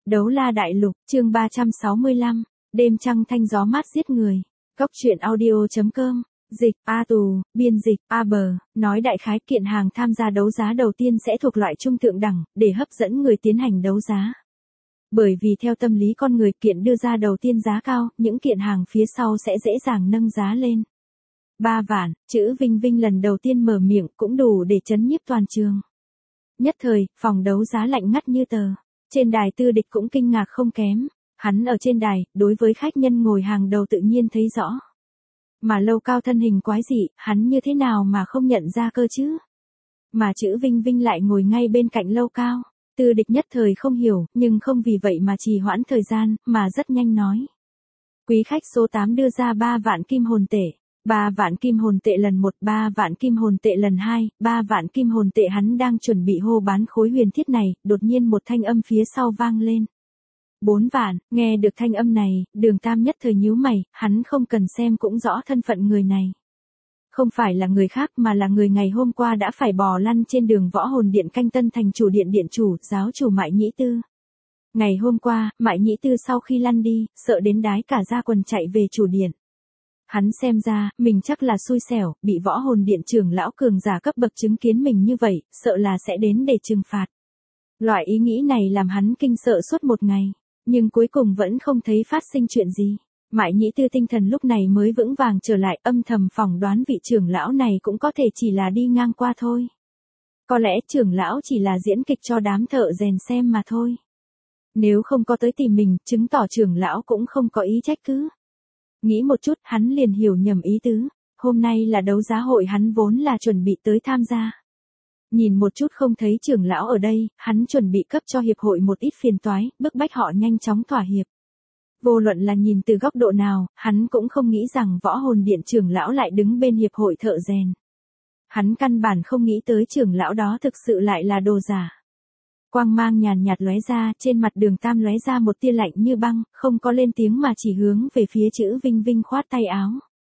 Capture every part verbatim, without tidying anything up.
Đấu la đại lục, chương ba trăm sáu mươi lăm, đêm trăng thanh gió mát giết người. Góc truyện audio.com, dịch, A Tù, biên dịch, A Bờ, nói đại khái kiện hàng tham gia đấu giá đầu tiên sẽ thuộc loại trung thượng đẳng, để hấp dẫn người tiến hành đấu giá. Bởi vì theo tâm lý con người, kiện đưa ra đầu tiên giá cao, những kiện hàng phía sau sẽ dễ dàng nâng giá lên. Ba vạn, chữ Vinh Vinh lần đầu tiên mở miệng cũng đủ để chấn nhiếp toàn trường. Nhất thời, phòng đấu giá lạnh ngắt như tờ. Trên đài Tư Địch cũng kinh ngạc không kém. Hắn ở trên đài, đối với khách nhân ngồi hàng đầu tự nhiên thấy rõ. Mà Lâu Cao thân hình quái dị, hắn như thế nào mà không nhận ra cơ chứ? Mà chữ Vinh Vinh lại ngồi ngay bên cạnh Lâu Cao. Tư Địch nhất thời không hiểu, nhưng không vì vậy mà trì hoãn thời gian, mà rất nhanh nói. Quý khách số tám đưa ra ba vạn kim hồn tệ. Ba vạn kim hồn tệ lần một, ba vạn kim hồn tệ lần hai, ba vạn kim hồn tệ. Hắn đang chuẩn bị hô bán khối huyền thiết này, đột nhiên một thanh âm phía sau vang lên. Bốn vạn, nghe được thanh âm này, Đường Tam nhất thời nhíu mày, hắn không cần xem cũng rõ thân phận người này. Không phải là người khác mà là người ngày hôm qua đã phải bò lăn trên đường Võ Hồn Điện canh tân thành chủ điện điện chủ, giáo chủ Mại Nhĩ Tư. Ngày hôm qua, Mại Nhĩ Tư sau khi lăn đi, sợ đến đái cả da quần chạy về chủ điện. Hắn xem ra, mình chắc là xui xẻo, bị Võ Hồn Điện trưởng lão cường giả cấp bậc chứng kiến mình như vậy, sợ là sẽ đến để trừng phạt. Loại ý nghĩ này làm hắn kinh sợ suốt một ngày, nhưng cuối cùng vẫn không thấy phát sinh chuyện gì. Mại Nhĩ Tư tinh thần lúc này mới vững vàng trở lại, âm thầm phỏng đoán vị trưởng lão này cũng có thể chỉ là đi ngang qua thôi. Có lẽ trưởng lão chỉ là diễn kịch cho đám thợ rèn xem mà thôi. Nếu không có tới tìm mình, chứng tỏ trưởng lão cũng không có ý trách cứ. Nghĩ một chút, hắn liền hiểu nhầm ý tứ. Hôm nay là đấu giá hội, hắn vốn là chuẩn bị tới tham gia. Nhìn một chút không thấy trưởng lão ở đây, hắn chuẩn bị cấp cho hiệp hội một ít phiền toái, bức bách họ nhanh chóng thỏa hiệp. Vô luận là nhìn từ góc độ nào, hắn cũng không nghĩ rằng Võ Hồn Điện trưởng lão lại đứng bên hiệp hội thợ rèn. Hắn căn bản không nghĩ tới trưởng lão đó thực sự lại là đồ giả. Quang mang nhàn nhạt lóe ra, trên mặt Đường Tam lóe ra một tia lạnh như băng, không có lên tiếng mà chỉ hướng về phía chữ Vinh Vinh khoát tay áo.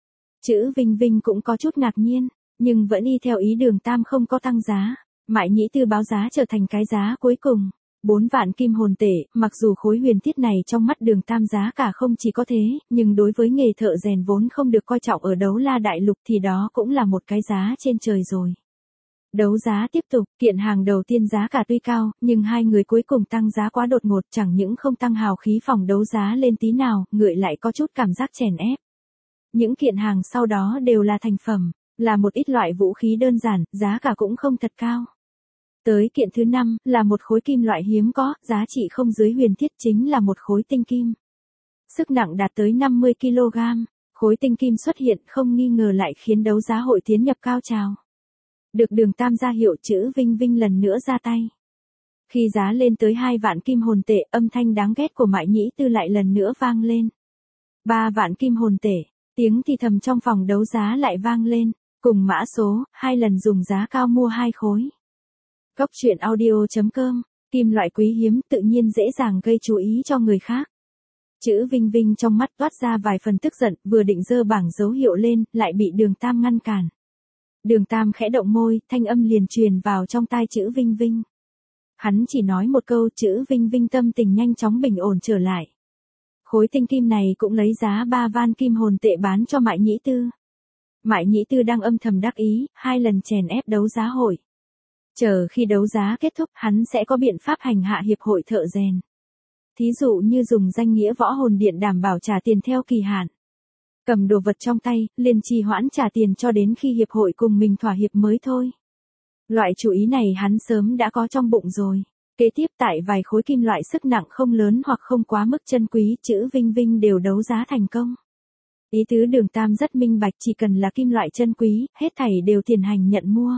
Chữ Vinh Vinh cũng có chút ngạc nhiên, nhưng vẫn y theo ý Đường Tam không có tăng giá. Mại Nhĩ Tư báo giá trở thành cái giá cuối cùng. Bốn vạn kim hồn tệ, mặc dù khối huyền thiết này trong mắt Đường Tam giá cả không chỉ có thế, nhưng đối với nghề thợ rèn vốn không được coi trọng ở đấu la đại lục thì đó cũng là một cái giá trên trời rồi. Đấu giá tiếp tục, kiện hàng đầu tiên giá cả tuy cao, nhưng hai người cuối cùng tăng giá quá đột ngột, chẳng những không tăng hào khí phòng đấu giá lên tí nào, ngược lại có chút cảm giác chèn ép. Những kiện hàng sau đó đều là thành phẩm, là một ít loại vũ khí đơn giản, giá cả cũng không thật cao. Tới kiện thứ năm, là một khối kim loại hiếm có, giá trị không dưới huyền thiết, chính là một khối tinh kim. Sức nặng đạt tới năm mươi ki lô gam, khối tinh kim xuất hiện không nghi ngờ lại khiến đấu giá hội tiến nhập cao trào. Được Đường Tam ra hiệu, chữ Vinh Vinh lần nữa ra tay. Khi giá lên tới hai vạn kim hồn tệ, âm thanh đáng ghét của Mại Nhĩ Tư lại lần nữa vang lên. Ba vạn kim hồn tệ, tiếng thì thầm trong phòng đấu giá lại vang lên, cùng mã số, hai lần dùng giá cao mua hai khối. Góc truyện audio.com, kim loại quý hiếm tự nhiên dễ dàng gây chú ý cho người khác. Chữ Vinh Vinh trong mắt toát ra vài phần tức giận, vừa định giơ bảng dấu hiệu lên, lại bị Đường Tam ngăn cản. Đường Tam khẽ động môi, thanh âm liền truyền vào trong tai chữ Vinh Vinh. Hắn chỉ nói một câu, chữ Vinh Vinh tâm tình nhanh chóng bình ổn trở lại. Khối tinh kim này cũng lấy giá ba van kim hồn tệ bán cho Mại Nhĩ Tư. Mại Nhĩ Tư đang âm thầm đắc ý, hai lần chèn ép đấu giá hội. Chờ khi đấu giá kết thúc, hắn sẽ có biện pháp hành hạ hiệp hội thợ rèn. Thí dụ như dùng danh nghĩa Võ Hồn Điện đảm bảo trả tiền theo kỳ hạn. Cầm đồ vật trong tay, liền trì hoãn trả tiền cho đến khi hiệp hội cùng mình thỏa hiệp mới thôi. Loại chủ ý này hắn sớm đã có trong bụng rồi. Kế tiếp tại vài khối kim loại sức nặng không lớn hoặc không quá mức chân quý, chữ Vinh Vinh đều đấu giá thành công. Ý tứ Đường Tam rất minh bạch, chỉ cần là kim loại chân quý, hết thảy đều tiền hành nhận mua.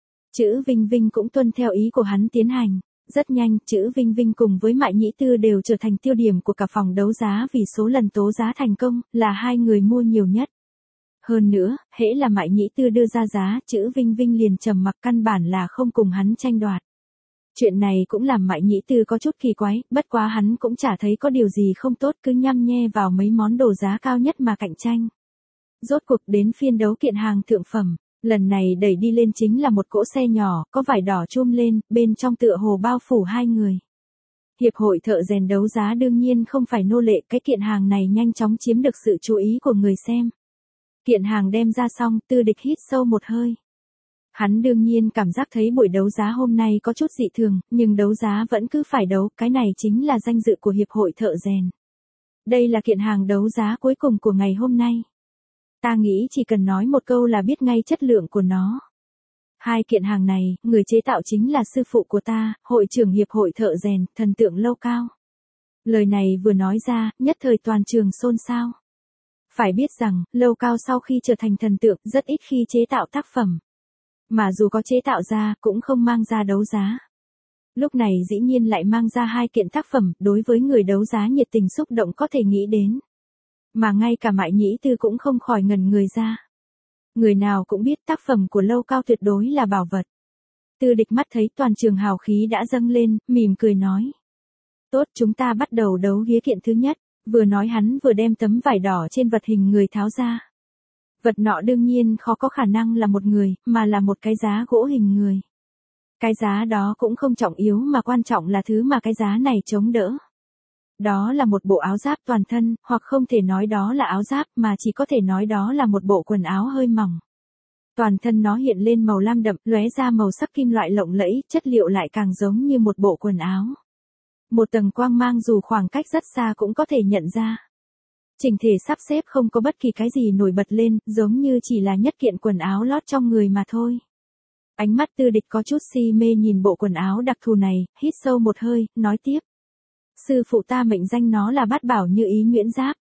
Chữ Vinh Vinh cũng tuân theo ý của hắn tiến hành. Rất nhanh, chữ Vinh Vinh cùng với Mại Nhĩ Tư đều trở thành tiêu điểm của cả phòng đấu giá vì số lần tố giá thành công, là hai người mua nhiều nhất. Hơn nữa, hễ là Mại Nhĩ Tư đưa ra giá, chữ Vinh Vinh liền trầm mặc, căn bản là không cùng hắn tranh đoạt. Chuyện này cũng làm Mại Nhĩ Tư có chút kỳ quái, bất quá hắn cũng chả thấy có điều gì không tốt, cứ nhăm nhe vào mấy món đồ giá cao nhất mà cạnh tranh. Rốt cuộc đến phiên đấu kiện hàng thượng phẩm. Lần này đẩy đi lên chính là một cỗ xe nhỏ, có vải đỏ chum lên, bên trong tựa hồ bao phủ hai người. Hiệp hội thợ rèn đấu giá đương nhiên không phải nô lệ, cái kiện hàng này nhanh chóng chiếm được sự chú ý của người xem. Kiện hàng đem ra xong, Tư Địch hít sâu một hơi. Hắn đương nhiên cảm giác thấy buổi đấu giá hôm nay có chút dị thường, nhưng đấu giá vẫn cứ phải đấu, cái này chính là danh dự của Hiệp hội thợ rèn. Đây là kiện hàng đấu giá cuối cùng của ngày hôm nay. Ta nghĩ chỉ cần nói một câu là biết ngay chất lượng của nó. Hai kiện hàng này, người chế tạo chính là sư phụ của ta, hội trưởng Hiệp hội thợ rèn, thần tượng Lâu Cao. Lời này vừa nói ra, nhất thời toàn trường xôn xao. Phải biết rằng, Lâu Cao sau khi trở thành thần tượng, rất ít khi chế tạo tác phẩm. Mà dù có chế tạo ra, cũng không mang ra đấu giá. Lúc này dĩ nhiên lại mang ra hai kiện tác phẩm, đối với người đấu giá nhiệt tình xúc động có thể nghĩ đến. Mà ngay cả Mại Nhĩ Tư cũng không khỏi ngẩn người ra. Người nào cũng biết tác phẩm của Lâu Cao tuyệt đối là bảo vật. Tư Địch mắt thấy toàn trường hào khí đã dâng lên, mỉm cười nói. Tốt, chúng ta bắt đầu đấu vía kiện thứ nhất. Vừa nói hắn vừa đem tấm vải đỏ trên vật hình người tháo ra. Vật nọ đương nhiên khó có khả năng là một người, mà là một cái giá gỗ hình người. Cái giá đó cũng không trọng yếu mà quan trọng là thứ mà cái giá này chống đỡ. Đó là một bộ áo giáp toàn thân, hoặc không thể nói đó là áo giáp mà chỉ có thể nói đó là một bộ quần áo hơi mỏng. Toàn thân nó hiện lên màu lam đậm, lóe ra màu sắc kim loại lộng lẫy, chất liệu lại càng giống như một bộ quần áo. Một tầng quang mang dù khoảng cách rất xa cũng có thể nhận ra. Chỉnh thể sắp xếp không có bất kỳ cái gì nổi bật lên, giống như chỉ là nhất kiện quần áo lót trong người mà thôi. Ánh mắt Tư Địch có chút si mê nhìn bộ quần áo đặc thù này, hít sâu một hơi, nói tiếp. Sư phụ ta mệnh danh nó là bát bảo như ý nhuyễn giáp.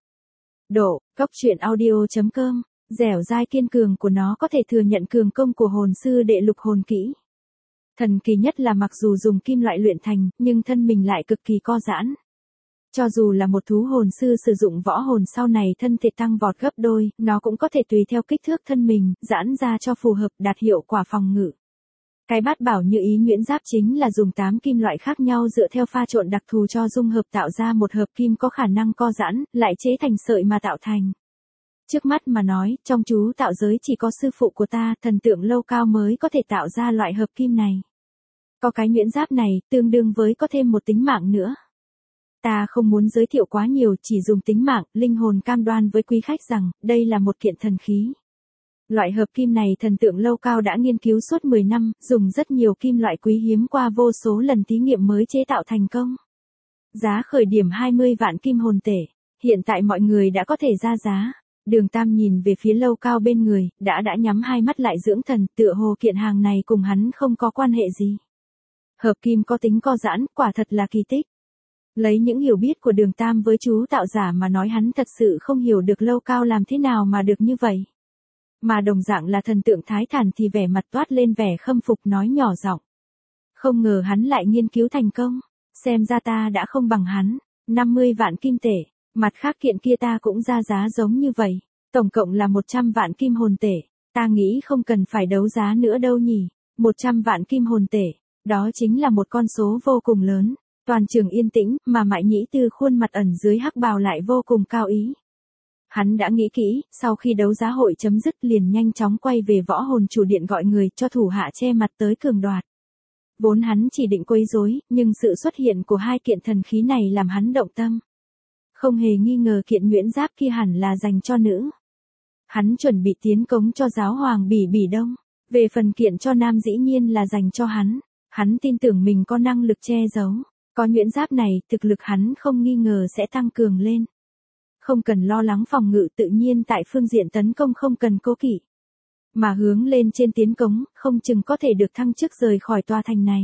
Độ, cốc truyện audio chấm com, dẻo dai kiên cường của nó có thể thừa nhận cường công của hồn sư đệ lục hồn kỹ. Thần kỳ nhất là mặc dù dùng kim loại luyện thành, nhưng thân mình lại cực kỳ co giãn. Cho dù là một thú hồn sư sử dụng võ hồn sau này thân thể tăng vọt gấp đôi, nó cũng có thể tùy theo kích thước thân mình, giãn ra cho phù hợp đạt hiệu quả phòng ngự. Cái bát bảo như ý nhuyễn giáp chính là dùng tám kim loại khác nhau dựa theo pha trộn đặc thù cho dung hợp tạo ra một hợp kim có khả năng co giãn, lại chế thành sợi mà tạo thành. Trước mắt mà nói, trong chú tạo giới chỉ có sư phụ của ta, thần tượng Lâu Cao mới có thể tạo ra loại hợp kim này. Có cái nhuyễn giáp này, tương đương với có thêm một tính mạng nữa. Ta không muốn giới thiệu quá nhiều, chỉ dùng tính mạng, linh hồn cam đoan với quý khách rằng, đây là một kiện thần khí. Loại hợp kim này thần tượng Lâu Cao đã nghiên cứu suốt mười năm, dùng rất nhiều kim loại quý hiếm qua vô số lần thí nghiệm mới chế tạo thành công. Giá khởi điểm hai mươi vạn kim hồn tể, hiện tại mọi người đã có thể ra giá. Đường Tam nhìn về phía Lâu Cao bên người, đã đã nhắm hai mắt lại dưỡng thần, tựa hồ kiện hàng này cùng hắn không có quan hệ gì. Hợp kim có tính co giãn, quả thật là kỳ tích. Lấy những hiểu biết của Đường Tam với chú tạo giả mà nói hắn thật sự không hiểu được Lâu Cao làm thế nào mà được như vậy. Mà đồng dạng là thần tượng Thái Thản thì vẻ mặt toát lên vẻ khâm phục nói nhỏ giọng. Không ngờ hắn lại nghiên cứu thành công, xem ra ta đã không bằng hắn, năm mươi vạn kim tể, mặt khác kiện kia ta cũng ra giá giống như vậy, tổng cộng là một trăm vạn kim hồn tể, ta nghĩ không cần phải đấu giá nữa đâu nhỉ, một trăm vạn kim hồn tể, đó chính là một con số vô cùng lớn. Toàn trường yên tĩnh, mà Mại Nhĩ Tư khuôn mặt ẩn dưới hắc bào lại vô cùng cao ý. Hắn đã nghĩ kỹ, sau khi đấu giá hội chấm dứt liền nhanh chóng quay về võ hồn chủ điện gọi người cho thủ hạ che mặt tới cường đoạt. Vốn hắn chỉ định quấy rối, nhưng sự xuất hiện của hai kiện thần khí này làm hắn động tâm. Không hề nghi ngờ kiện nhuyễn giáp kia hẳn là dành cho nữ. Hắn chuẩn bị tiến cống cho giáo hoàng Bỉ Bỉ Đông. Về phần kiện cho nam dĩ nhiên là dành cho hắn. Hắn tin tưởng mình có năng lực che giấu. Có nhuyễn giáp này, thực lực hắn không nghi ngờ sẽ tăng cường lên. Không cần lo lắng phòng ngự tự nhiên tại phương diện tấn công không cần cố kỵ. Mà hướng lên trên tiến cống, không chừng có thể được thăng chức rời khỏi tòa thành này.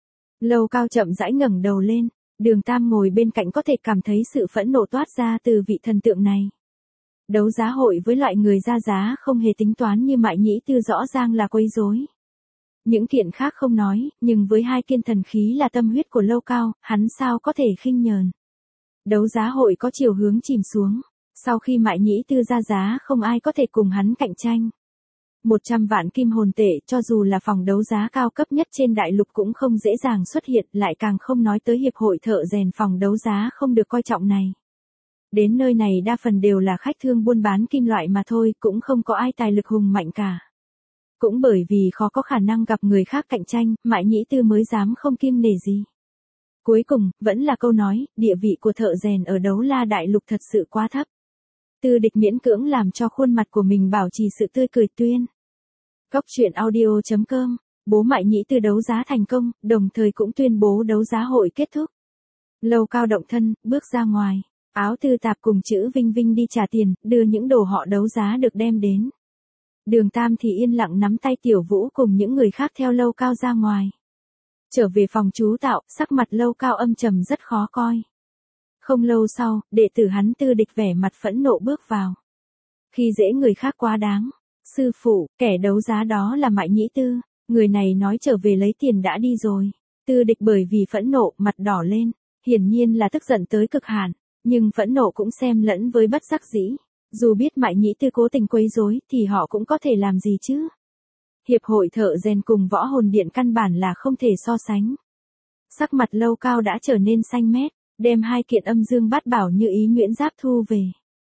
Lâu Cao chậm rãi ngẩng đầu lên, Đường Tam ngồi bên cạnh có thể cảm thấy sự phẫn nộ toát ra từ vị thần tượng này. Đấu giá hội với loại người ra giá không hề tính toán như Mại Nhĩ Tư rõ ràng là quấy rối. Những kiện khác không nói, nhưng với hai kiện thần khí là tâm huyết của Lâu Cao, hắn sao có thể khinh nhờn. Đấu giá hội có chiều hướng chìm xuống, sau khi Mại Nhĩ Tư ra giá không ai có thể cùng hắn cạnh tranh. một trăm vạn kim hồn tệ cho dù là phòng đấu giá cao cấp nhất trên đại lục cũng không dễ dàng xuất hiện, lại càng không nói tới hiệp hội thợ rèn phòng đấu giá không được coi trọng này. Đến nơi này đa phần đều là khách thương buôn bán kim loại mà thôi, cũng không có ai tài lực hùng mạnh cả. Cũng bởi vì khó có khả năng gặp người khác cạnh tranh, Mại Nhĩ Tư mới dám không kiêng nể gì. Cuối cùng, vẫn là câu nói, địa vị của thợ rèn ở Đấu La Đại Lục thật sự quá thấp. Tư Địch miễn cưỡng làm cho khuôn mặt của mình bảo trì sự tươi cười tuyên. Góc truyện audio chấm com, bố Mại Nhĩ Tư đấu giá thành công, đồng thời cũng tuyên bố đấu giá hội kết thúc. Lâu Cao động thân, bước ra ngoài, Áo Tư Tạp cùng Chữ Vinh Vinh đi trả tiền, đưa những đồ họ đấu giá được đem đến. Đường Tam thì yên lặng nắm tay Tiểu Vũ cùng những người khác theo Lâu Cao ra ngoài. Trở về phòng chú tạo, sắc mặt Lâu Cao âm trầm rất khó coi. Không lâu sau, đệ tử hắn Tư Địch vẻ mặt phẫn nộ bước vào. Khi dễ người khác quá đáng. Sư phụ, kẻ đấu giá đó là Mại Nhĩ Tư, người này nói trở về lấy tiền đã đi rồi. Tư Địch bởi vì phẫn nộ, mặt đỏ lên, hiển nhiên là tức giận tới cực hạn, nhưng phẫn nộ cũng xem lẫn với bất đắc dĩ. Dù biết Mại Nhĩ Tư cố tình quấy rối thì họ cũng có thể làm gì chứ. Hiệp hội thợ rèn cùng võ hồn điện căn bản là không thể so sánh. Sắc mặt Lâu Cao đã trở nên xanh mét, đem hai kiện âm dương bát bảo như ý nhuyễn giáp thu về.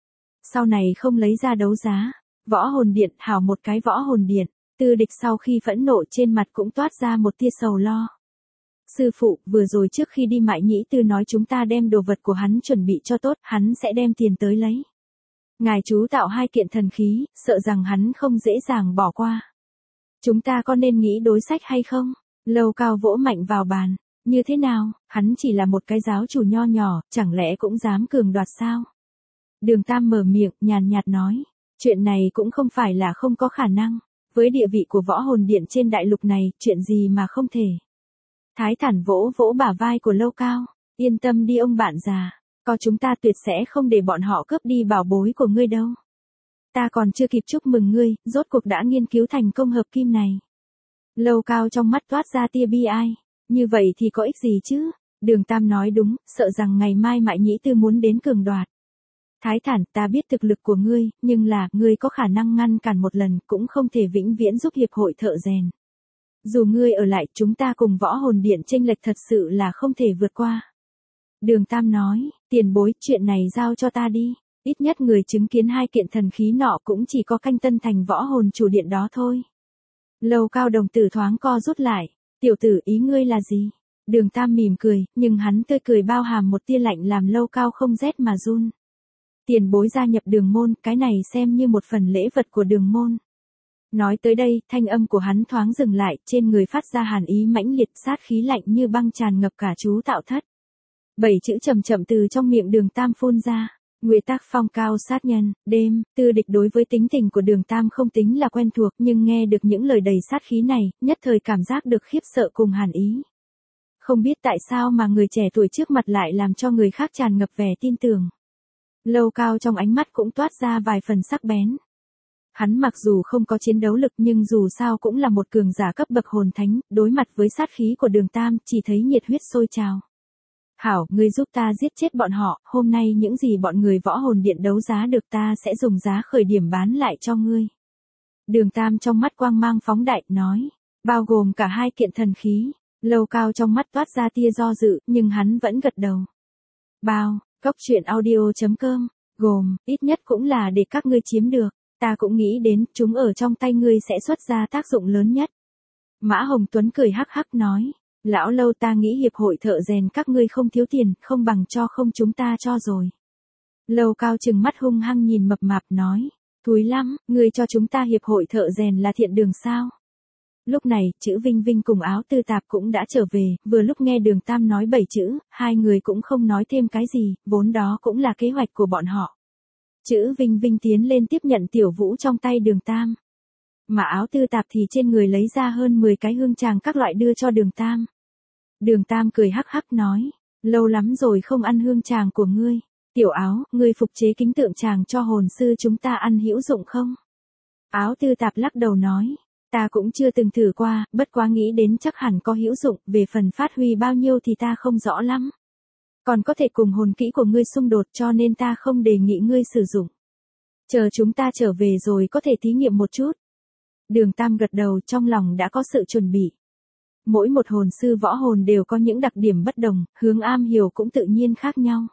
Sau này không lấy ra đấu giá. Võ hồn điện, hảo một cái võ hồn điện. Tư Địch sau khi phẫn nộ trên mặt cũng toát ra một tia sầu lo. Sư phụ, vừa rồi trước khi đi Mại Nhĩ Tư nói chúng ta đem đồ vật của hắn chuẩn bị cho tốt, hắn sẽ đem tiền tới lấy. Ngài chú tạo hai kiện thần khí, sợ rằng hắn không dễ dàng bỏ qua. Chúng ta có nên nghĩ đối sách hay không? Lâu Cao vỗ mạnh vào bàn. Như thế nào, hắn chỉ là một cái giáo chủ nho nhỏ, chẳng lẽ cũng dám cường đoạt sao? Đường Tam mở miệng, nhàn nhạt nói. Chuyện này cũng không phải là không có khả năng. Với địa vị của võ hồn điện trên đại lục này, chuyện gì mà không thể. Thái Thản vỗ vỗ bả vai của Lâu Cao. Yên tâm đi ông bạn già. Có chúng ta tuyệt sẽ không để bọn họ cướp đi bảo bối của ngươi đâu. Ta còn chưa kịp chúc mừng ngươi, rốt cuộc đã nghiên cứu thành công hợp kim này. Lâu Cao trong mắt toát ra tia bi ai. Như vậy thì có ích gì chứ? Đường Tam nói đúng, sợ rằng ngày mai Mại Nhĩ Tư muốn đến cường đoạt. Thái Thản, ta biết thực lực của ngươi, nhưng là, ngươi có khả năng ngăn cản một lần, cũng không thể vĩnh viễn giúp hiệp hội thợ rèn. Dù ngươi ở lại, chúng ta cùng võ hồn điện chênh lệch thật sự là không thể vượt qua. Đường Tam nói, tiền bối, chuyện này giao cho ta đi. Ít nhất người chứng kiến hai kiện thần khí nọ cũng chỉ có Canh Tân Thành võ hồn chủ điện đó thôi. Lâu Cao đồng tử thoáng co rút lại. Tiểu tử, ý ngươi là gì? Đường Tam mỉm cười, nhưng hắn tươi cười bao hàm một tia lạnh làm Lâu Cao không rét mà run. Tiền bối gia nhập đường môn, cái này xem như một phần lễ vật của đường môn. Nói tới đây, thanh âm của hắn thoáng dừng lại, trên người phát ra hàn ý mãnh liệt, sát khí lạnh như băng tràn ngập cả chú tạo thất. Bảy chữ chậm chậm từ trong miệng Đường Tam phun ra. Nguyệt Tác Phong cao sát nhân, đêm. Tư Địch đối với tính tình của Đường Tam không tính là quen thuộc, nhưng nghe được những lời đầy sát khí này, nhất thời cảm giác được khiếp sợ cùng hàn ý. Không biết tại sao mà người trẻ tuổi trước mặt lại làm cho người khác tràn ngập vẻ tin tưởng. Lâu Cao trong ánh mắt cũng toát ra vài phần sắc bén. Hắn mặc dù không có chiến đấu lực nhưng dù sao cũng là một cường giả cấp bậc hồn thánh, đối mặt với sát khí của Đường Tam, chỉ thấy nhiệt huyết sôi trào. Hảo, ngươi giúp ta giết chết bọn họ, hôm nay những gì bọn người võ hồn điện đấu giá được ta sẽ dùng giá khởi điểm bán lại cho ngươi. Đường Tam trong mắt quang mang phóng đại, nói, bao gồm cả hai kiện thần khí. Lâu Cao trong mắt toát ra tia do dự, nhưng hắn vẫn gật đầu. Bao, góc truyện audio chấm com, gồm, ít nhất cũng là để các ngươi chiếm được, ta cũng nghĩ đến, chúng ở trong tay ngươi sẽ xuất ra tác dụng lớn nhất. Mã Hồng Tuấn cười hắc hắc nói. Lão Lâu, ta nghĩ hiệp hội thợ rèn các ngươi không thiếu tiền, không bằng cho không chúng ta cho rồi. Lâu Cao trừng mắt hung hăng nhìn mập mạp nói. Thúi lắm, ngươi cho chúng ta hiệp hội thợ rèn là thiện đường sao? Lúc này, Chữ Vinh Vinh cùng Áo Tư Tạp cũng đã trở về, vừa lúc nghe Đường Tam nói bảy chữ, hai người cũng không nói thêm cái gì, vốn đó cũng là kế hoạch của bọn họ. Chữ Vinh Vinh tiến lên tiếp nhận Tiểu Vũ trong tay Đường Tam. Mà Áo Tư Tạp thì trên người lấy ra hơn mười cái hương tràng các loại đưa cho Đường Tam. Đường Tam cười hắc hắc nói, lâu lắm rồi không ăn hương tràng của ngươi. Tiểu Áo, ngươi phục chế kính tượng tràng cho hồn sư chúng ta ăn hữu dụng không? Áo Tư Tạp lắc đầu nói, ta cũng chưa từng thử qua, bất quá nghĩ đến chắc hẳn có hữu dụng, về phần phát huy bao nhiêu thì ta không rõ lắm. Còn có thể cùng hồn kỹ của ngươi xung đột cho nên ta không đề nghị ngươi sử dụng. Chờ chúng ta trở về rồi có thể thí nghiệm một chút. Đường Tam gật đầu, trong lòng đã có sự chuẩn bị. Mỗi một hồn sư võ hồn đều có những đặc điểm bất đồng, hướng am hiểu cũng tự nhiên khác nhau.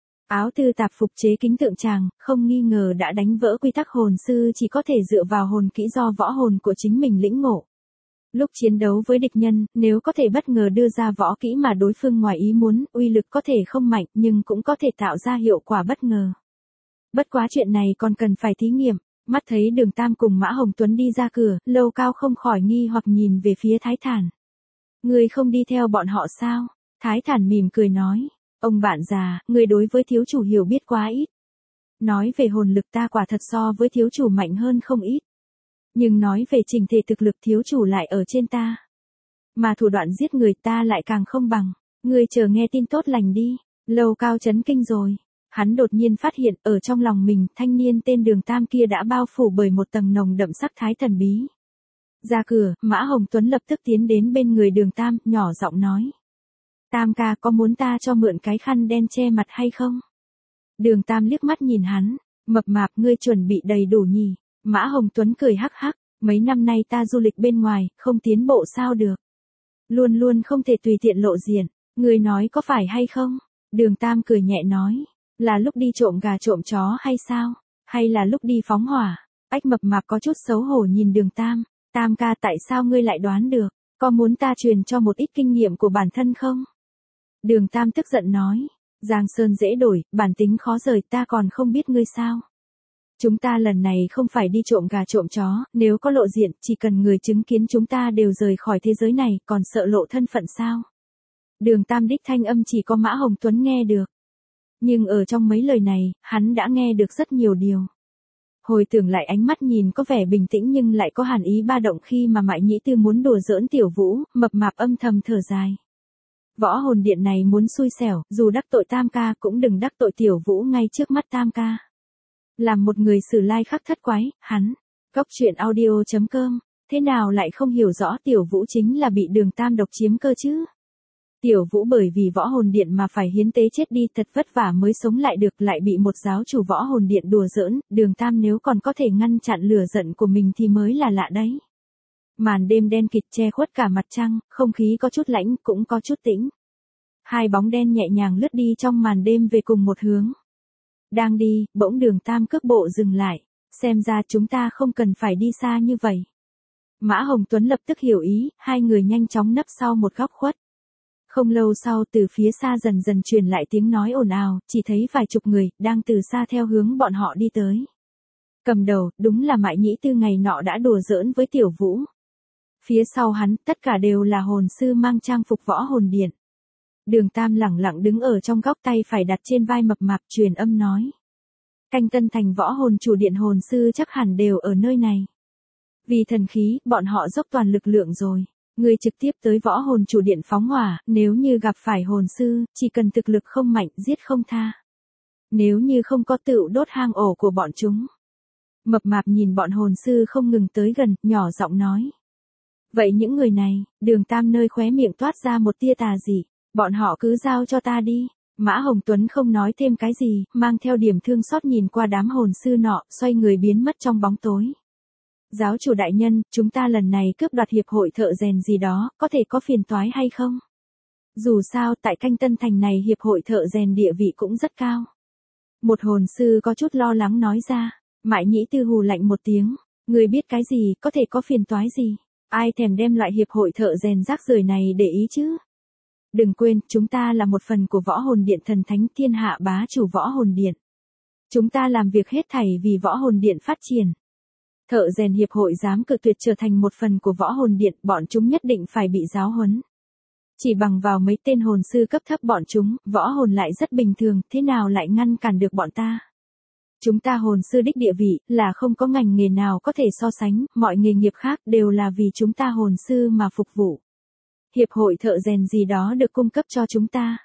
Áo Tư Tạp phục chế kính tượng tràng, không nghi ngờ đã đánh vỡ quy tắc hồn sư chỉ có thể dựa vào hồn kỹ do võ hồn của chính mình lĩnh ngộ. Lúc chiến đấu với địch nhân, nếu có thể bất ngờ đưa ra võ kỹ mà đối phương ngoài ý muốn, uy lực có thể không mạnh nhưng cũng có thể tạo ra hiệu quả bất ngờ. Bất quá chuyện này còn cần phải thí nghiệm. Mắt thấy Đường Tam cùng Mã Hồng Tuấn đi ra cửa, Lâu Cao không khỏi nghi hoặc nhìn về phía Thái Thản. Người không đi theo bọn họ sao? Thái Thản mỉm cười nói. Ông bạn già, người đối với thiếu chủ hiểu biết quá ít. Nói về hồn lực ta quả thật so với thiếu chủ mạnh hơn không ít. Nhưng nói về trình thể thực lực thiếu chủ lại ở trên ta. Mà thủ đoạn giết người ta lại càng không bằng. Người chờ nghe tin tốt lành đi. Lâu Cao chấn kinh rồi. Hắn đột nhiên phát hiện ở trong lòng mình thanh niên tên Đường Tam kia đã bao phủ bởi một tầng nồng đậm sắc thái thần bí. Ra cửa, Mã Hồng Tuấn lập tức tiến đến bên người Đường Tam, nhỏ giọng nói. Tam ca có muốn ta cho mượn cái khăn đen che mặt hay không? Đường Tam liếc mắt nhìn hắn, mập mạp ngươi chuẩn bị đầy đủ nhỉ. Mã Hồng Tuấn cười hắc hắc, mấy năm nay ta du lịch bên ngoài, không tiến bộ sao được. Luôn luôn không thể tùy tiện lộ diện, ngươi nói có phải hay không? Đường Tam cười nhẹ nói. Là lúc đi trộm gà trộm chó hay sao? Hay là lúc đi phóng hỏa? Ách mập mạp có chút xấu hổ nhìn Đường Tam. Tam ca tại sao ngươi lại đoán được? Có muốn ta truyền cho một ít kinh nghiệm của bản thân không? Đường Tam tức giận nói. Giang sơn dễ đổi, bản tính khó rời, ta còn không biết ngươi sao? Chúng ta lần này không phải đi trộm gà trộm chó, nếu có lộ diện, chỉ cần người chứng kiến chúng ta đều rời khỏi thế giới này, còn sợ lộ thân phận sao? Đường Tam đích thanh âm chỉ có Mã Hồng Tuấn nghe được. Nhưng ở trong mấy lời này, hắn đã nghe được rất nhiều điều. Hồi tưởng lại ánh mắt nhìn có vẻ bình tĩnh nhưng lại có hàn ý ba động khi mà Mại Nhĩ Tư muốn đùa giỡn Tiểu Vũ, mập mạp âm thầm thở dài. Võ hồn điện này muốn xui xẻo, dù đắc tội Tam ca cũng đừng đắc tội Tiểu Vũ ngay trước mắt Tam ca. Làm một người sử lai khắc thất quái, hắn. Cốc truyện audio chấm com, thế nào lại không hiểu rõ Tiểu Vũ chính là bị Đường Tam độc chiếm cơ chứ? Tiểu Vũ bởi vì võ hồn điện mà phải hiến tế chết đi thật vất vả mới sống lại được, lại bị một giáo chủ võ hồn điện đùa giỡn, Đường Tam nếu còn có thể ngăn chặn lửa giận của mình thì mới là lạ đấy. Màn đêm đen kịt che khuất cả mặt trăng, không khí có chút lãnh cũng có chút tĩnh. Hai bóng đen nhẹ nhàng lướt đi trong màn đêm về cùng một hướng. Đang đi, bỗng Đường Tam cước bộ dừng lại, xem ra chúng ta không cần phải đi xa như vậy. Mã Hồng Tuấn lập tức hiểu ý, hai người nhanh chóng nấp sau một góc khuất. Không lâu sau từ phía xa dần dần truyền lại tiếng nói ồn ào, chỉ thấy vài chục người, đang từ xa theo hướng bọn họ đi tới. Cầm đầu, đúng là Mại Nhĩ Tư ngày nọ đã đùa giỡn với Tiểu Vũ. Phía sau hắn, tất cả đều là hồn sư mang trang phục võ hồn điện. Đường Tam lẳng lặng đứng ở trong góc, tay phải đặt trên vai mập mạp, truyền âm nói. Canh Tân Thành võ hồn chủ điện hồn sư chắc hẳn đều ở nơi này. Vì thần khí, bọn họ dốc toàn lực lượng rồi. Người trực tiếp tới võ hồn chủ điện phóng hỏa, nếu như gặp phải hồn sư, chỉ cần thực lực không mạnh, giết không tha. Nếu như không có tựu đốt hang ổ của bọn chúng. Mập mạp nhìn bọn hồn sư không ngừng tới gần, nhỏ giọng nói. Vậy những người này, Đường Tam nơi khóe miệng toát ra một tia tà dị, bọn họ cứ giao cho ta đi. Mã Hồng Tuấn không nói thêm cái gì, mang theo điểm thương xót nhìn qua đám hồn sư nọ, xoay người biến mất trong bóng tối. Giáo chủ đại nhân, chúng ta lần này cướp đoạt hiệp hội thợ rèn gì đó, có thể có phiền toái hay không? Dù sao, tại Canh Tân Thành này hiệp hội thợ rèn địa vị cũng rất cao. Một hồn sư có chút lo lắng nói ra, Mại Nhĩ Tư hù lạnh một tiếng, người biết cái gì, có thể có phiền toái gì? Ai thèm đem loại hiệp hội thợ rèn rác rưởi này để ý chứ? Đừng quên, chúng ta là một phần của võ hồn điện thần thánh thiên hạ bá chủ võ hồn điện. Chúng ta làm việc hết thảy vì võ hồn điện phát triển. Thợ rèn hiệp hội dám cự tuyệt trở thành một phần của võ hồn điện, bọn chúng nhất định phải bị giáo huấn. Chỉ bằng vào mấy tên hồn sư cấp thấp bọn chúng, võ hồn lại rất bình thường, thế nào lại ngăn cản được bọn ta? Chúng ta hồn sư đích địa vị, là không có ngành nghề nào có thể so sánh, mọi nghề nghiệp khác đều là vì chúng ta hồn sư mà phục vụ. Hiệp hội thợ rèn gì đó được cung cấp cho chúng ta.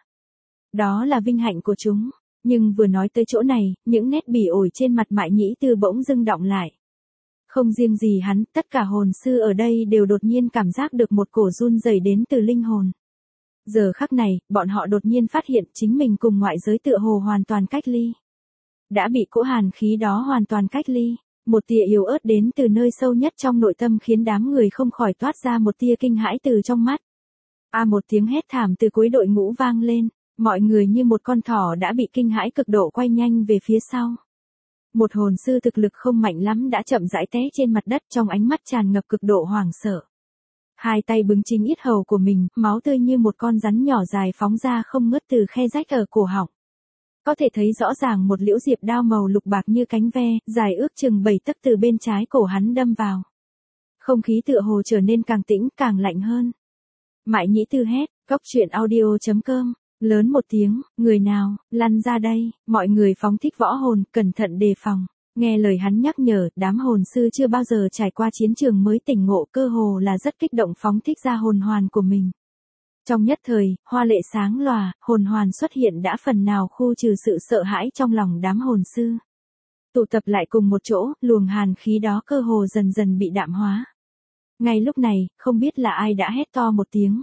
Đó là vinh hạnh của chúng. Nhưng vừa nói tới chỗ này, những nét bỉ ổi trên mặt Mại Nhĩ Tư bỗng dưng đọng lại. Không riêng gì hắn, tất cả hồn sư ở đây đều đột nhiên cảm giác được một cổ run rẩy đến từ linh hồn. Giờ khắc này, bọn họ đột nhiên phát hiện chính mình cùng ngoại giới tựa hồ hoàn toàn cách ly. Đã bị cỗ hàn khí đó hoàn toàn cách ly. Một tia yếu ớt đến từ nơi sâu nhất trong nội tâm khiến đám người không khỏi toát ra một tia kinh hãi từ trong mắt. A một tiếng hét thảm từ cuối đội ngũ vang lên, mọi người như một con thỏ đã bị kinh hãi cực độ quay nhanh về phía sau. Một hồn sư thực lực không mạnh lắm đã chậm rãi té trên mặt đất, trong ánh mắt tràn ngập cực độ hoảng sợ. Hai tay bứng chính yết hầu của mình, máu tươi như một con rắn nhỏ dài phóng ra không ngớt từ khe rách ở cổ họng. Có thể thấy rõ ràng một liễu diệp đao màu lục bạc như cánh ve, dài ước chừng bảy tấc từ bên trái cổ hắn đâm vào. Không khí tựa hồ trở nên càng tĩnh, càng lạnh hơn. Mại Nhĩ Tư hét, Cốc truyện audio chấm com, lớn một tiếng, người nào, lăn ra đây, mọi người phóng thích võ hồn, cẩn thận đề phòng. Nghe lời hắn nhắc nhở, đám hồn sư chưa bao giờ trải qua chiến trường mới tỉnh ngộ, cơ hồ là rất kích động phóng thích ra hồn hoàn của mình. Trong nhất thời, hoa lệ sáng lòa, hồn hoàn xuất hiện đã phần nào khu trừ sự sợ hãi trong lòng đám hồn sư. Tụ tập lại cùng một chỗ, luồng hàn khí đó cơ hồ dần dần bị đạm hóa. Ngay lúc này, không biết là ai đã hét to một tiếng.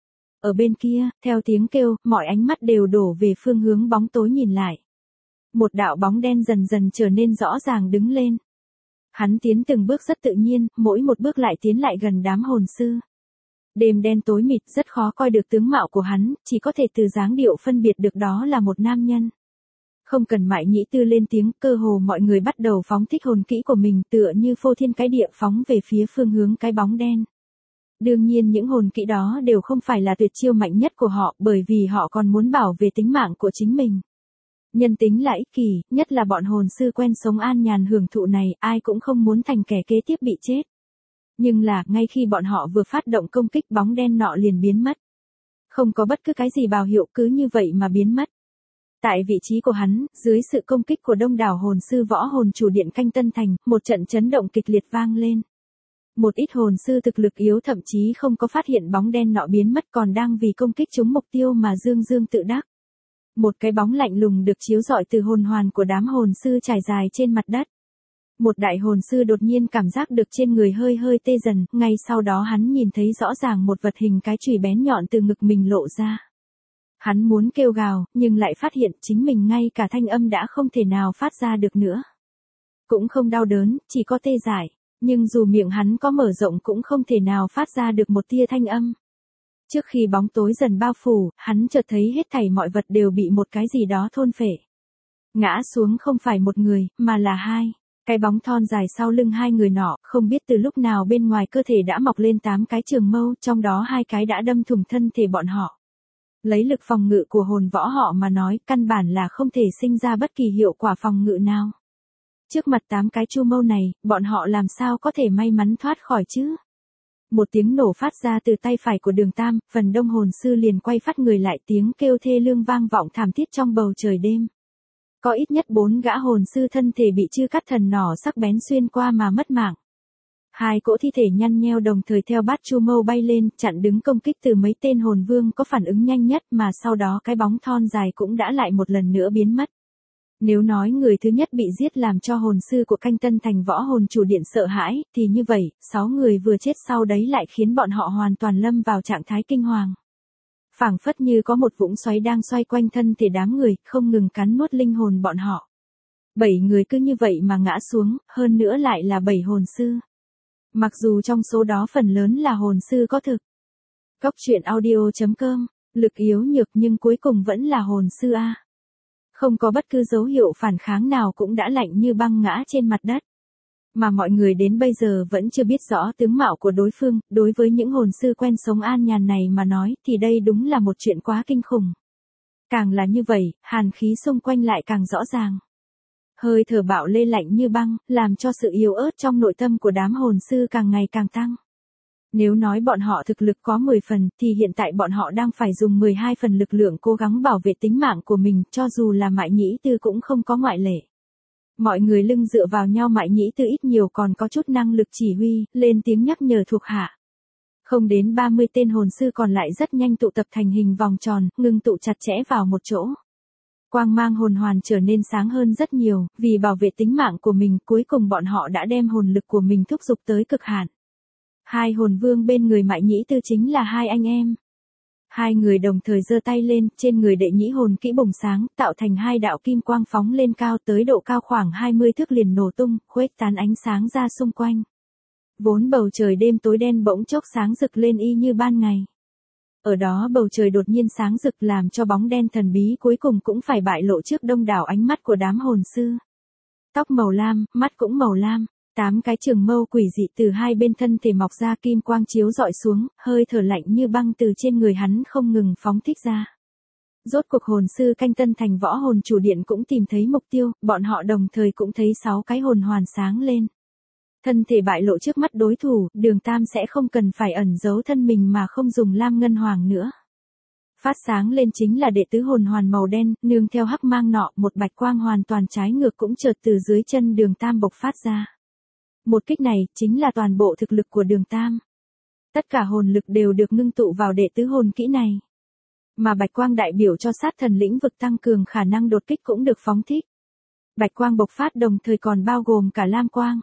Ở bên kia, theo tiếng kêu, mọi ánh mắt đều đổ về phương hướng bóng tối nhìn lại. Một đạo bóng đen dần dần trở nên rõ ràng đứng lên. Hắn tiến từng bước rất tự nhiên, mỗi một bước lại tiến lại gần đám hồn sư. Đêm đen tối mịt rất khó coi được tướng mạo của hắn, chỉ có thể từ dáng điệu phân biệt được đó là một nam nhân. Không cần Mại Nhĩ Tư lên tiếng, cơ hồ mọi người bắt đầu phóng thích hồn kỹ của mình tựa như phô thiên cái địa phóng về phía phương hướng cái bóng đen. Đương nhiên những hồn kỹ đó đều không phải là tuyệt chiêu mạnh nhất của họ, bởi vì họ còn muốn bảo vệ tính mạng của chính mình. Nhân tính là ích kỷ, nhất là bọn hồn sư quen sống an nhàn hưởng thụ này, ai cũng không muốn thành kẻ kế tiếp bị chết. Nhưng là, ngay khi bọn họ vừa phát động công kích, bóng đen nọ liền biến mất. Không có bất cứ cái gì báo hiệu, cứ như vậy mà biến mất. Tại vị trí của hắn, dưới sự công kích của đông đảo hồn sư võ hồn chủ điện Canh Tân Thành, một trận chấn động kịch liệt vang lên. Một ít hồn sư thực lực yếu thậm chí không có phát hiện bóng đen nọ biến mất, còn đang vì công kích trúng mục tiêu mà dương dương tự đắc. Một cái bóng lạnh lùng được chiếu rọi từ hồn hoàn của đám hồn sư trải dài trên mặt đất. Một đại hồn sư đột nhiên cảm giác được trên người hơi hơi tê dần, ngay sau đó hắn nhìn thấy rõ ràng một vật hình cái chùy bén nhọn từ ngực mình lộ ra. Hắn muốn kêu gào, nhưng lại phát hiện chính mình ngay cả thanh âm đã không thể nào phát ra được nữa. Cũng không đau đớn, chỉ có tê dại, nhưng dù miệng hắn có mở rộng cũng không thể nào phát ra được một tia thanh âm. Trước khi bóng tối dần bao phủ, hắn chợt thấy hết thảy mọi vật đều bị một cái gì đó thôn phệ. Ngã xuống không phải một người, mà là hai. Cái bóng thon dài sau lưng hai người nọ, không biết từ lúc nào bên ngoài cơ thể đã mọc lên tám cái trường mâu, trong đó hai cái đã đâm thủng thân thể bọn họ. Lấy lực phòng ngự của hồn võ họ mà nói, căn bản là không thể sinh ra bất kỳ hiệu quả phòng ngự nào. Trước mặt tám cái chu mâu này, bọn họ làm sao có thể may mắn thoát khỏi chứ? Một tiếng nổ phát ra từ tay phải của Đường Tam, phần đông hồn sư liền quay phát người lại, tiếng kêu thê lương vang vọng thảm thiết trong bầu trời đêm. Có ít nhất bốn gã hồn sư thân thể bị chư cắt thần nỏ sắc bén xuyên qua mà mất mạng. Hai cỗ thi thể nhăn nheo đồng thời theo bát chu mâu bay lên, chặn đứng công kích từ mấy tên hồn vương có phản ứng nhanh nhất, mà sau đó cái bóng thon dài cũng đã lại một lần nữa biến mất. Nếu nói người thứ nhất bị giết làm cho hồn sư của Canh Tân Thành võ hồn chủ điện sợ hãi, thì như vậy, sáu người vừa chết sau đấy lại khiến bọn họ hoàn toàn lâm vào trạng thái kinh hoàng. Phảng phất như có một vũng xoáy đang xoay quanh thân thể đám người, không ngừng cắn nuốt linh hồn bọn họ. Bảy người cứ như vậy mà ngã xuống, hơn nữa lại là bảy hồn sư. Mặc dù trong số đó phần lớn là hồn sư có thực. Cốc truyện audio chấm com, lực yếu nhược nhưng cuối cùng vẫn là hồn sư A. Không có bất cứ dấu hiệu phản kháng nào cũng đã lạnh như băng ngã trên mặt đất. Mà mọi người đến bây giờ vẫn chưa biết rõ tướng mạo của đối phương, đối với những hồn sư quen sống an nhàn này mà nói thì đây đúng là một chuyện quá kinh khủng. Càng là như vậy, hàn khí xung quanh lại càng rõ ràng. Hơi thở bạo lê lạnh như băng, làm cho sự yếu ớt trong nội tâm của đám hồn sư càng ngày càng tăng. Nếu nói bọn họ thực lực có mười phần, thì hiện tại bọn họ đang phải dùng mười hai phần lực lượng cố gắng bảo vệ tính mạng của mình, cho dù là Mại Nhĩ Tư cũng không có ngoại lệ. Mọi người lưng dựa vào nhau, Mại Nhĩ Tư ít nhiều còn có chút năng lực chỉ huy, lên tiếng nhắc nhở thuộc hạ. Không đến ba mươi tên hồn sư còn lại rất nhanh tụ tập thành hình vòng tròn, ngưng tụ chặt chẽ vào một chỗ. Quang mang hồn hoàn trở nên sáng hơn rất nhiều, vì bảo vệ tính mạng của mình, cuối cùng bọn họ đã đem hồn lực của mình thúc giục tới cực hạn. Hai hồn vương bên người Mại Nhĩ Tư chính là hai anh em. Hai người đồng thời giơ tay lên, trên người đệ nhĩ hồn kỹ bùng sáng, tạo thành hai đạo kim quang phóng lên cao tới độ cao khoảng hai mươi thước liền nổ tung, khuếch tán ánh sáng ra xung quanh. Vốn bầu trời đêm tối đen bỗng chốc sáng rực lên y như ban ngày. Ở đó bầu trời đột nhiên sáng rực làm cho bóng đen thần bí cuối cùng cũng phải bại lộ trước đông đảo ánh mắt của đám hồn sư. Tóc màu lam, mắt cũng màu lam. Tám cái trường mâu quỷ dị từ hai bên thân thể mọc ra, kim quang chiếu dọi xuống, hơi thở lạnh như băng từ trên người hắn không ngừng phóng thích ra. Rốt cuộc hồn sư canh tân thành võ hồn chủ điện cũng tìm thấy mục tiêu, bọn họ đồng thời cũng thấy sáu cái hồn hoàn sáng lên. Thân thể bại lộ trước mắt đối thủ, Đường Tam sẽ không cần phải ẩn giấu thân mình mà không dùng lam ngân hoàng nữa. Phát sáng lên chính là đệ tứ hồn hoàn màu đen, nương theo hắc mang nọ, một bạch quang hoàn toàn trái ngược cũng chợt từ dưới chân Đường Tam bộc phát ra. Một kích này, chính là toàn bộ thực lực của Đường Tam. Tất cả hồn lực đều được ngưng tụ vào đệ tứ hồn kỹ này. Mà bạch quang đại biểu cho sát thần lĩnh vực tăng cường khả năng đột kích cũng được phóng thích. Bạch quang bộc phát đồng thời còn bao gồm cả lam quang.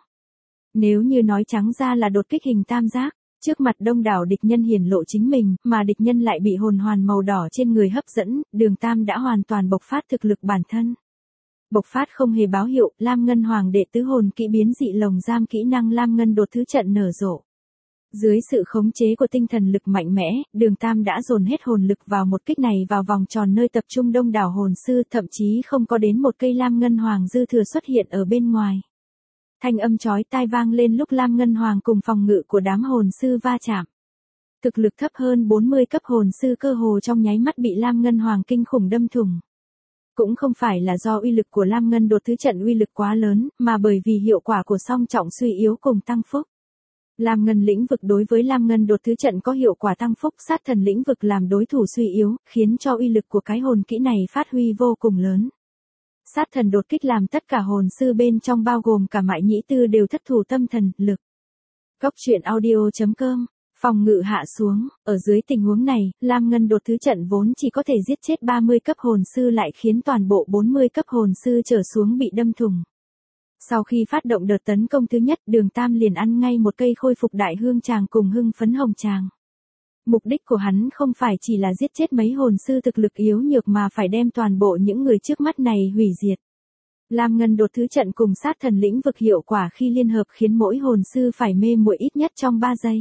Nếu như nói trắng ra là đột kích hình tam giác, trước mặt đông đảo địch nhân hiển lộ chính mình, mà địch nhân lại bị hồn hoàn màu đỏ trên người hấp dẫn, Đường Tam đã hoàn toàn bộc phát thực lực bản thân. Bộc phát không hề báo hiệu, lam ngân hoàng đệ tứ hồn kỹ biến dị lồng giam kỹ năng lam ngân đột thứ trận nở rộ. Dưới sự khống chế của tinh thần lực mạnh mẽ, Đường Tam đã dồn hết hồn lực vào một kích này vào vòng tròn nơi tập trung đông đảo hồn sư, thậm chí không có đến một cây lam ngân hoàng dư thừa xuất hiện ở bên ngoài. Thanh âm chói tai vang lên lúc lam ngân hoàng cùng phòng ngự của đám hồn sư va chạm. Thực lực thấp hơn bốn mươi cấp hồn sư cơ hồ trong nháy mắt bị lam ngân hoàng kinh khủng đâm thủng. Cũng không phải là do uy lực của lam ngân đột thứ trận uy lực quá lớn, mà bởi vì hiệu quả của song trọng suy yếu cùng tăng phúc. Lam ngân lĩnh vực đối với lam ngân đột thứ trận có hiệu quả tăng phúc, sát thần lĩnh vực làm đối thủ suy yếu, khiến cho uy lực của cái hồn kỹ này phát huy vô cùng lớn. Sát thần đột kích làm tất cả hồn sư bên trong bao gồm cả Mại Nhĩ Tư đều thất thủ tâm thần, lực. Góc truyện audio chấm com, phòng ngự hạ xuống, ở dưới tình huống này, lam ngân đột thứ trận vốn chỉ có thể giết chết ba mươi cấp hồn sư lại khiến toàn bộ bốn mươi cấp hồn sư trở xuống bị đâm thủng. Sau khi phát động đợt tấn công thứ nhất, Đường Tam liền ăn ngay một cây khôi phục đại hương tràng cùng hưng phấn hồng tràng. Mục đích của hắn không phải chỉ là giết chết mấy hồn sư thực lực yếu nhược mà phải đem toàn bộ những người trước mắt này hủy diệt. Lam ngân đột thứ trận cùng sát thần lĩnh vực hiệu quả khi liên hợp khiến mỗi hồn sư phải mê muội ít nhất trong ba giây.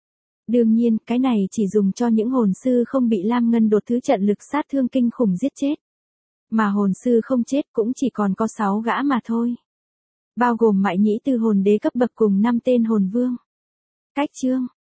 Đương nhiên, cái này chỉ dùng cho những hồn sư không bị lam ngân đột thứ trận lực sát thương kinh khủng giết chết. Mà hồn sư không chết cũng chỉ còn có sáu gã mà thôi. Bao gồm Mại Nhĩ Tư hồn đế cấp bậc cùng năm tên hồn vương. Cách chương